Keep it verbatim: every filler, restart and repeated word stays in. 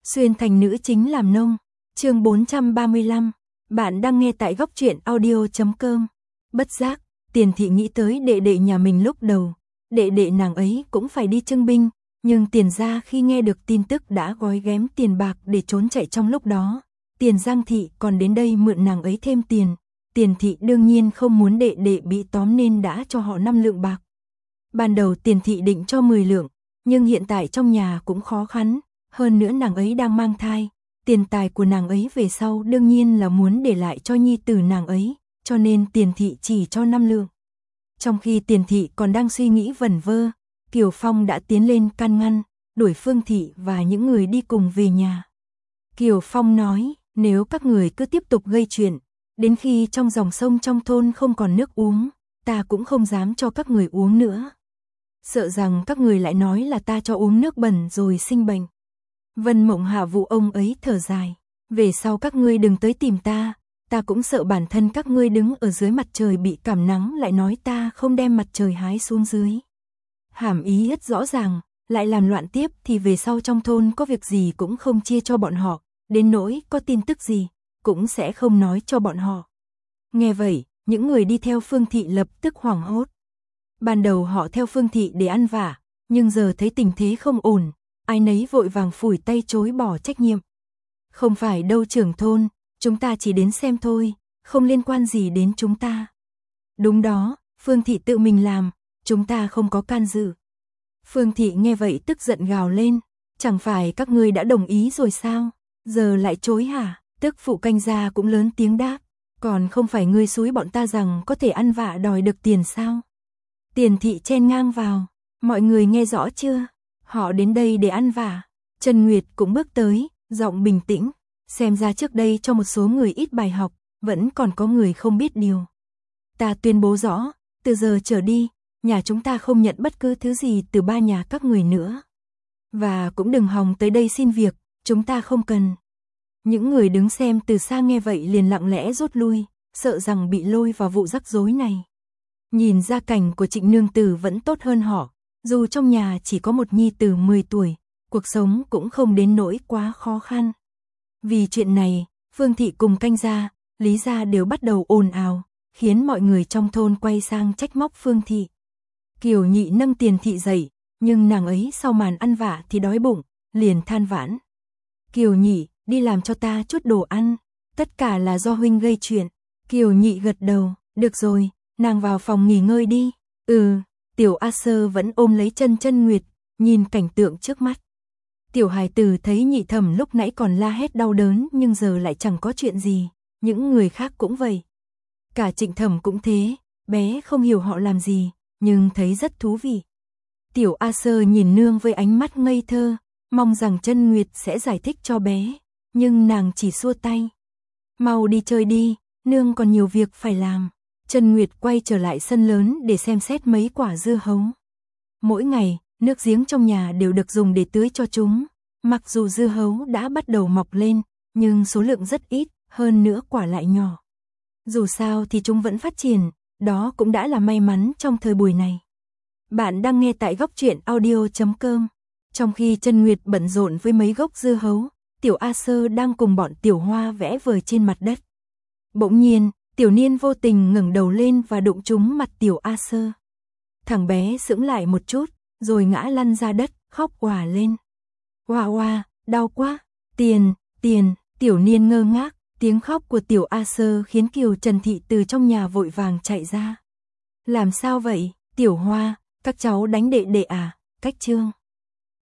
Xuyên thành nữ chính làm nông. Chương bốn trăm ba mươi lăm. Bạn đang nghe tại góc truyện audio chấm com. Bất giác, Tiền Thị nghĩ tới đệ đệ nhà mình lúc đầu. Đệ đệ nàng ấy cũng phải đi trưng binh, nhưng Tiền gia khi nghe được tin tức đã gói ghém tiền bạc để trốn chạy trong lúc đó. Tiền Giang Thị còn đến đây mượn nàng ấy thêm tiền. Tiền Thị đương nhiên không muốn đệ đệ bị tóm nên đã cho họ năm lượng bạc. Ban đầu Tiền Thị định cho mười lượng, nhưng hiện tại trong nhà cũng khó khăn, hơn nữa nàng ấy đang mang thai. Tiền tài của nàng ấy về sau đương nhiên là muốn để lại cho nhi tử nàng ấy, cho nên Tiền Thị chỉ cho năm lượng. Trong khi Tiền Thị còn đang suy nghĩ vẩn vơ, Kiều Phong đã tiến lên can ngăn, đuổi Phương Thị và những người đi cùng về nhà. Kiều Phong nói, nếu các người cứ tiếp tục gây chuyện, đến khi trong dòng sông trong thôn không còn nước uống, ta cũng không dám cho các người uống nữa. Sợ rằng các người lại nói là ta cho uống nước bẩn rồi sinh bệnh. Vân Mộng Hạ vụ ông ấy thở dài, về sau các ngươi đừng tới tìm ta, ta cũng sợ bản thân các ngươi đứng ở dưới mặt trời bị cảm nắng lại nói ta không đem mặt trời hái xuống dưới. Hàm ý rất rõ ràng, lại làm loạn tiếp thì về sau trong thôn có việc gì cũng không chia cho bọn họ, đến nỗi có tin tức gì, cũng sẽ không nói cho bọn họ. Nghe vậy, những người đi theo Phương Thị lập tức hoảng hốt. Ban đầu họ theo Phương Thị để ăn vả, nhưng giờ thấy tình thế không ổn, ai nấy vội vàng phủi tay chối bỏ trách nhiệm. Không phải đâu trưởng thôn, chúng ta chỉ đến xem thôi, không liên quan gì đến chúng ta. Đúng đó, Phương Thị tự mình làm, chúng ta không có can dự. Phương Thị nghe vậy tức giận gào lên, chẳng phải các ngươi đã đồng ý rồi sao, giờ lại chối hả? Tức phụ canh gia cũng lớn tiếng đáp, còn không phải ngươi xúi bọn ta rằng có thể ăn vạ đòi được tiền sao? Tiền Thị chen ngang vào, mọi người nghe rõ chưa? Họ đến đây để ăn vạ. Trần Nguyệt cũng bước tới, giọng bình tĩnh, xem ra trước đây cho một số người ít bài học, vẫn còn có người không biết điều. Ta tuyên bố rõ, từ giờ trở đi, nhà chúng ta không nhận bất cứ thứ gì từ ba nhà các người nữa. Và cũng đừng hòng tới đây xin việc, chúng ta không cần. Những người đứng xem từ xa nghe vậy liền lặng lẽ rút lui, sợ rằng bị lôi vào vụ rắc rối này. Nhìn gia cảnh của Trịnh nương tử vẫn tốt hơn họ, dù trong nhà chỉ có một nhi tử mười tuổi, cuộc sống cũng không đến nỗi quá khó khăn. Vì chuyện này, Phương Thị cùng canh gia, Lý gia đều bắt đầu ồn ào, khiến mọi người trong thôn quay sang trách móc Phương Thị. Kiều Nhị nâng Tiền Thị dậy, nhưng nàng ấy sau màn ăn vạ thì đói bụng, liền than vãn. Kiều Nhị, đi làm cho ta chút đồ ăn, tất cả là do huynh gây chuyện. Kiều Nhị gật đầu, được rồi, nàng vào phòng nghỉ ngơi đi. Ừ, Tiểu A Sơ vẫn ôm lấy chân Chân Nguyệt, nhìn cảnh tượng trước mắt. Tiểu hài tử thấy Nhị Thẩm lúc nãy còn la hét đau đớn nhưng giờ lại chẳng có chuyện gì, những người khác cũng vậy. Cả Trịnh Thẩm cũng thế, bé không hiểu họ làm gì, nhưng thấy rất thú vị. Tiểu A Sơ nhìn nương với ánh mắt ngây thơ, mong rằng Chân Nguyệt sẽ giải thích cho bé, nhưng nàng chỉ xua tay. Mau đi chơi đi, nương còn nhiều việc phải làm. Chân Nguyệt quay trở lại sân lớn để xem xét mấy quả dưa hấu. Mỗi ngày, nước giếng trong nhà đều được dùng để tưới cho chúng. Mặc dù dưa hấu đã bắt đầu mọc lên, nhưng số lượng rất ít, hơn nữa quả lại nhỏ. Dù sao thì chúng vẫn phát triển, đó cũng đã là may mắn trong thời buổi này. Bạn đang nghe tại góc truyện audio chấm com. Trong khi Chân Nguyệt bận rộn với mấy gốc dưa hấu, Tiểu A Sơ đang cùng bọn Tiểu Hoa vẽ vời trên mặt đất. Bỗng nhiên, Tiểu Niên vô tình ngẩng đầu lên và đụng trúng mặt Tiểu A Sơ. Thằng bé sững lại một chút, rồi ngã lăn ra đất, khóc òa lên. Oa oa, đau quá, tiền, tiền, Tiểu Niên ngơ ngác, tiếng khóc của Tiểu A Sơ khiến Kiều Trần Thị từ trong nhà vội vàng chạy ra. Làm sao vậy, Tiểu Hoa, các cháu đánh đệ đệ à? Cách Trương